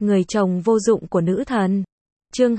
người chồng vô dụng của nữ thần. Chương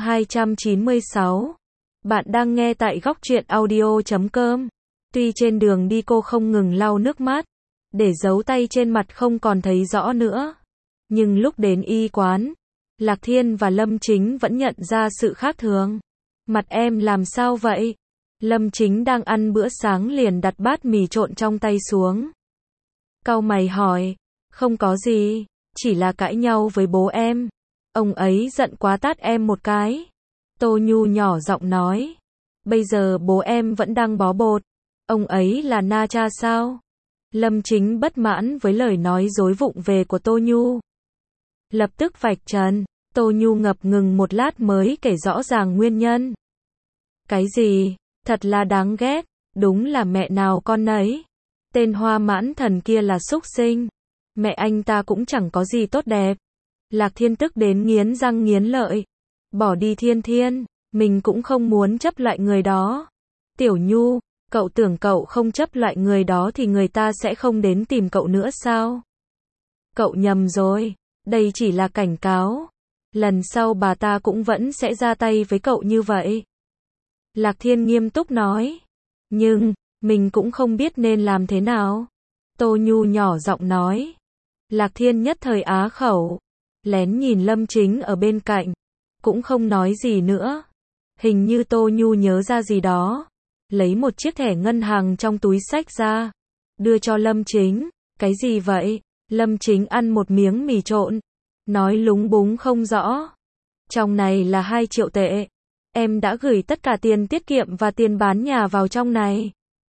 296. Bạn đang nghe tại góc truyện audio.com. Tuy trên đường đi cô không ngừng lau nước mắt, để dấu tay trên mặt không còn thấy rõ nữa. Nhưng lúc đến y quán, Lạc Thiên và Lâm Chính vẫn nhận ra sự khác thường. Mặt em làm sao vậy? Lâm Chính đang ăn bữa sáng liền đặt bát mì trộn trong tay xuống. Cau mày hỏi, không có gì, chỉ là cãi nhau với bố em. Ông ấy giận quá tát em một cái. Tô Nhu nhỏ giọng nói, bây giờ bố em vẫn đang bó bột. Ông ấy là na cha sao? Lâm Chính bất mãn với lời nói dối vụng về của Tô Nhu. Lập tức vạch trần, Tô Nhu ngập ngừng một lát mới kể rõ ràng nguyên nhân. Cái gì? Thật là đáng ghét, đúng là mẹ nào con nấy. Tên Hoa Mãn Thần kia là súc sinh. Mẹ anh ta cũng chẳng có gì tốt đẹp. Lạc Thiên tức đến nghiến răng nghiến lợi. Bỏ đi Thiên Thiên, mình cũng không muốn chấp loại người đó. Tiểu Nhu, cậu tưởng cậu không chấp loại người đó thì người ta sẽ không đến tìm cậu nữa sao? Cậu nhầm rồi, đây chỉ là cảnh cáo. Lần sau bà ta cũng vẫn sẽ ra tay với cậu như vậy. Lạc Thiên nghiêm túc nói. Nhưng, mình cũng không biết nên làm thế nào. Tô Nhu nhỏ giọng nói. Lạc Thiên nhất thời á khẩu. Lén nhìn Lâm Chính ở bên cạnh. Cũng không nói gì nữa. Hình như Tô Nhu nhớ ra gì đó. Lấy một chiếc thẻ ngân hàng trong túi xách ra. Đưa cho Lâm Chính. Cái gì vậy? Lâm Chính ăn một miếng mì trộn. Nói lúng búng không rõ. Trong này là 2 triệu tệ. Em đã gửi tất cả tiền tiết kiệm và tiền bán nhà vào trong này.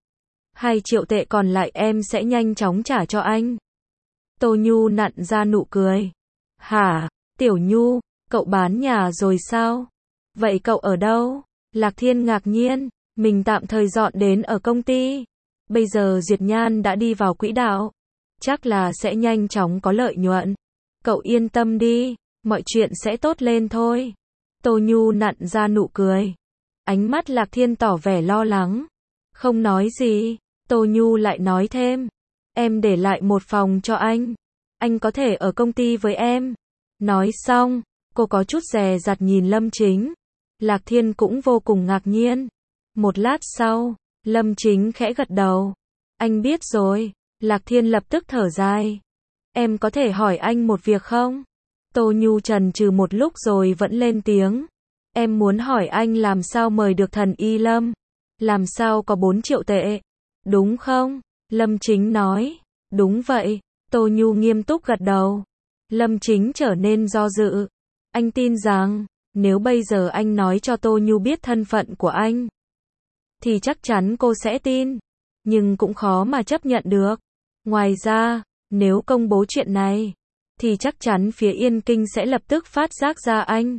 2 triệu tệ còn lại em sẽ nhanh chóng trả cho anh. Tô Nhu nặn ra nụ cười. Hả? Tiểu Nhu, cậu bán nhà rồi sao? Vậy cậu ở đâu? Lạc Thiên ngạc nhiên. Mình tạm thời dọn đến ở công ty. Bây giờ Duyệt Nhan đã đi vào quỹ đạo. Chắc là sẽ nhanh chóng có lợi nhuận. Cậu yên tâm đi, mọi chuyện sẽ tốt lên thôi. Tô Nhu nặn ra nụ cười. Ánh mắt Lạc Thiên tỏ vẻ lo lắng. Không nói gì, Tô Nhu lại nói thêm. Em để lại một phòng cho anh. Anh có thể ở công ty với em. Nói xong, cô có chút dè dặt nhìn Lâm Chính. Lạc Thiên cũng vô cùng ngạc nhiên. Một lát sau, Lâm Chính khẽ gật đầu. Anh biết rồi. Lạc Thiên lập tức thở dài. Em có thể hỏi anh một việc không? Tô Nhu chần chừ một lúc rồi vẫn lên tiếng. Em muốn hỏi anh làm sao mời được thần Y Lâm? Làm sao có 4 triệu tệ? Đúng không? Lâm Chính nói. Đúng vậy. Tô Nhu nghiêm túc gật đầu. Lâm Chính trở nên do dự. Anh tin rằng, nếu bây giờ anh nói cho Tô Nhu biết thân phận của anh, thì chắc chắn cô sẽ tin. Nhưng cũng khó mà chấp nhận được. Ngoài ra, nếu công bố chuyện này, thì chắc chắn phía Yên Kinh sẽ lập tức phát giác ra anh.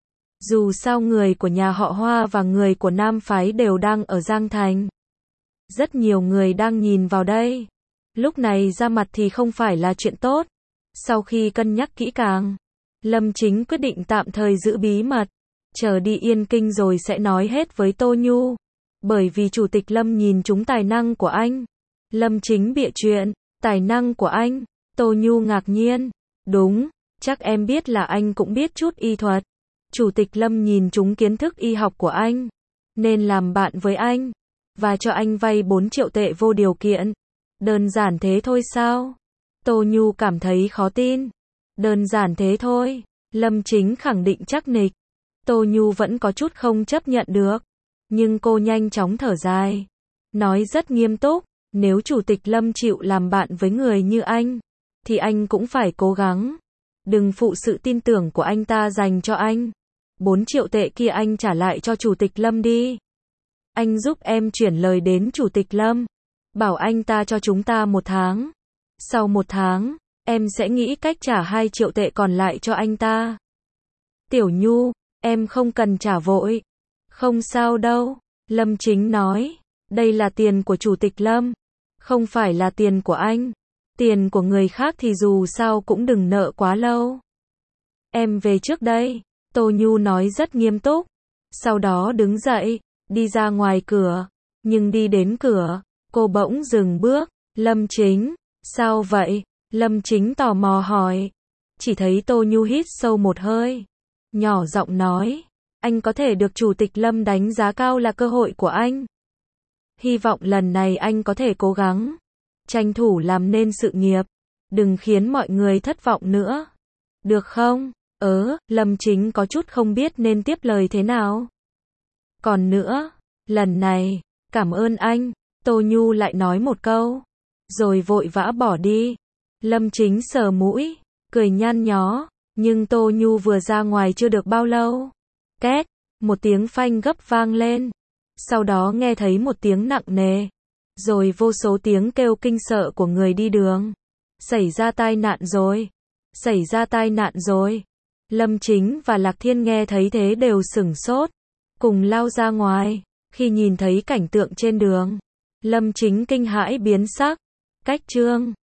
Dù sao người của nhà họ Hoa và người của Nam Phái đều đang ở Giang Thành. Rất nhiều người đang nhìn vào đây. Lúc này ra mặt thì không phải là chuyện tốt. Sau khi cân nhắc kỹ càng, Lâm Chính quyết định tạm thời giữ bí mật. Chờ đi Yên Kinh rồi sẽ nói hết với Tô Nhu. Bởi vì Chủ tịch Lâm nhìn trúng tài năng của anh. Lâm Chính bịa chuyện. Tài năng của anh? Tô Nhu ngạc nhiên. Đúng, chắc em biết là anh cũng biết chút y thuật. Chủ tịch Lâm nhìn trúng kiến thức y học của anh, nên làm bạn với anh, và cho anh vay 4 triệu tệ vô điều kiện. Đơn giản thế thôi sao? Tô Nhu cảm thấy khó tin. Đơn giản thế thôi, Lâm Chính khẳng định chắc nịch. Tô Nhu vẫn có chút không chấp nhận được, nhưng cô nhanh chóng thở dài. Nói rất nghiêm túc, nếu Chủ tịch Lâm chịu làm bạn với người như anh, thì anh cũng phải cố gắng. Đừng phụ sự tin tưởng của anh ta dành cho anh. 4 triệu tệ kia anh trả lại cho Chủ tịch Lâm đi. Anh giúp em chuyển lời đến Chủ tịch Lâm. Bảo anh ta cho chúng ta 1 tháng. Sau 1 tháng, em sẽ nghĩ cách trả 2 triệu tệ còn lại cho anh ta. Tiểu Nhu, em không cần trả vội. Không sao đâu, Lâm Chính nói. Đây là tiền của Chủ tịch Lâm. Không phải là tiền của anh. Tiền của người khác thì dù sao cũng đừng nợ quá lâu. Em về trước đây, Tô Nhu nói rất nghiêm túc. Sau đó đứng dậy, đi ra ngoài cửa. Nhưng đi đến cửa, cô bỗng dừng bước. Lâm Chính, sao vậy? Lâm Chính tò mò hỏi. chỉ thấy Tô Nhu hít sâu một hơi, nhỏ giọng nói, anh có thể được Chủ tịch Lâm đánh giá cao là cơ hội của anh. Hy vọng lần này anh có thể cố gắng, tranh thủ làm nên sự nghiệp, đừng khiến mọi người thất vọng nữa. Được không? Lâm Chính có chút không biết nên tiếp lời thế nào. Còn nữa, lần này, cảm ơn anh, Tô Nhu lại nói một câu, rồi vội vã bỏ đi. Lâm Chính sờ mũi, cười nhăn nhó, nhưng Tô Nhu vừa ra ngoài chưa được bao lâu. Két, một tiếng phanh gấp vang lên. Sau đó nghe thấy một tiếng nặng nề, rồi vô số tiếng kêu kinh sợ của người đi đường. Xảy ra tai nạn rồi, xảy ra tai nạn rồi. Lâm Chính và Lạc Thiên nghe thấy thế đều sửng sốt, cùng lao ra ngoài. Khi nhìn thấy cảnh tượng trên đường, Lâm Chính kinh hãi biến sắc. Cách chương